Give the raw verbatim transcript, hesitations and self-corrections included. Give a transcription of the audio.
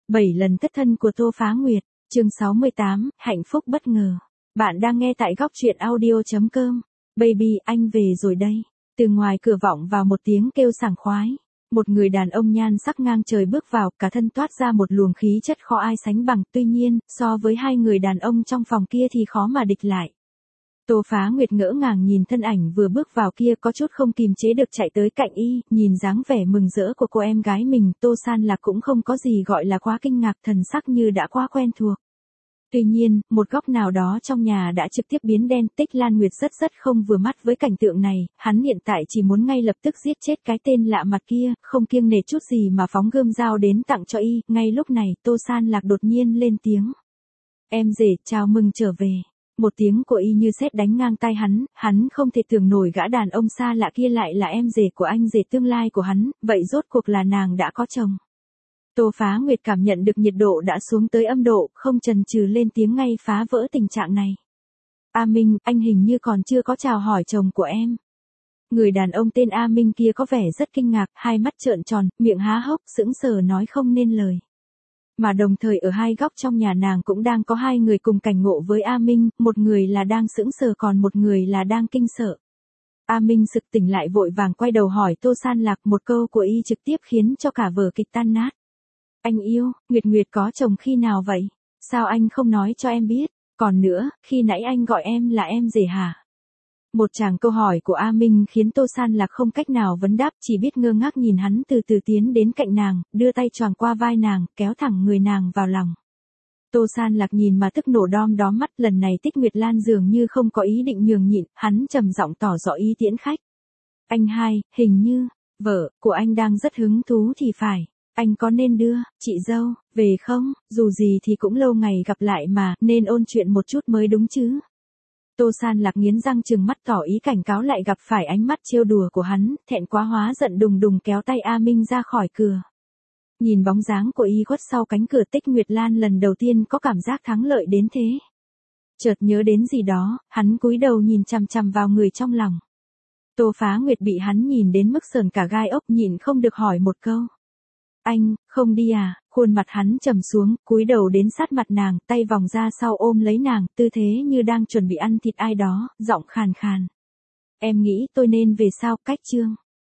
bảy lần thất thân của Tô Phá Nguyệt, chương sáu mươi tám, hạnh phúc bất ngờ. Bạn đang nghe tại góc truyện audio chấm com. Baby, anh về rồi đây. Từ ngoài cửa vọng vào một tiếng kêu sảng khoái. Một người đàn ông nhan sắc ngang trời bước vào, cả thân toát ra một luồng khí chất khó ai sánh bằng. Tuy nhiên, so với hai người đàn ông trong phòng kia thì khó mà địch lại. Tô Phá Nguyệt ngỡ ngàng nhìn thân ảnh vừa bước vào kia, có chút không kìm chế được chạy tới cạnh y, nhìn dáng vẻ mừng rỡ của cô em gái mình, Tô San Lạc cũng không có gì gọi là quá kinh ngạc, thần sắc như đã quá quen thuộc. Tuy nhiên, một góc nào đó trong nhà đã trực tiếp biến đen. Tích Lan Nguyệt rất rất không vừa mắt với cảnh tượng này, hắn hiện tại chỉ muốn ngay lập tức giết chết cái tên lạ mặt kia, không kiêng nể chút gì mà phóng gươm dao đến tặng cho y. Ngay lúc này, Tô San Lạc đột nhiên lên tiếng. Em rể, chào mừng trở về. Một tiếng của y như sét đánh ngang tai hắn, hắn không thể tưởng nổi gã đàn ông xa lạ kia lại là em rể của anh rể tương lai của hắn, vậy rốt cuộc là nàng đã có chồng. Tô Phá Nguyệt cảm nhận được nhiệt độ đã xuống tới âm độ, không chần chừ lên tiếng ngay phá vỡ tình trạng này. A Minh, anh hình như còn chưa có chào hỏi chồng của em. Người đàn ông tên A Minh kia có vẻ rất kinh ngạc, hai mắt trợn tròn, miệng há hốc, sững sờ nói không nên lời. Mà đồng thời ở hai góc trong nhà nàng cũng đang có hai người cùng cảnh ngộ với A Minh, một người là đang sững sờ còn một người là đang kinh sợ. A Minh sực tỉnh lại vội vàng quay đầu hỏi Tô San Lạc, một câu của y trực tiếp khiến cho cả vở kịch tan nát. Anh yêu, Nguyệt Nguyệt có chồng khi nào vậy? Sao anh không nói cho em biết? Còn nữa, khi nãy anh gọi em là em rể hả? Một tràng câu hỏi của A Minh khiến Tô San Lạc không cách nào vấn đáp, chỉ biết ngơ ngác nhìn hắn từ từ tiến đến cạnh nàng, đưa tay choàng qua vai nàng, kéo thẳng người nàng vào lòng. Tô San Lạc nhìn mà tức nổ đom đóm mắt, lần này Tích Nguyệt Lan dường như không có ý định nhường nhịn, hắn trầm giọng tỏ rõ ý tiễn khách. Anh hai, hình như, vợ của anh đang rất hứng thú thì phải. Anh có nên đưa, chị dâu, về không? Dù gì thì cũng lâu ngày gặp lại mà, nên ôn chuyện một chút mới đúng chứ. Tô San Lạc nghiến răng trừng mắt tỏ ý cảnh cáo lại gặp phải ánh mắt trêu đùa của hắn, thẹn quá hóa giận đùng đùng kéo tay A Minh ra khỏi cửa. Nhìn bóng dáng của y khuất sau cánh cửa, Tích Nguyệt Lan lần đầu tiên có cảm giác thắng lợi đến thế. Chợt nhớ đến gì đó, hắn cúi đầu nhìn chằm chằm vào người trong lòng. Tô Phá Nguyệt bị hắn nhìn đến mức sờn cả gai ốc, nhịn không được hỏi một câu. Anh, không đi à? Khuôn mặt hắn trầm xuống, cúi đầu đến sát mặt nàng, tay vòng ra sau ôm lấy nàng, tư thế như đang chuẩn bị ăn thịt ai đó, giọng khàn khàn. Em nghĩ tôi nên về sao? Cách chương.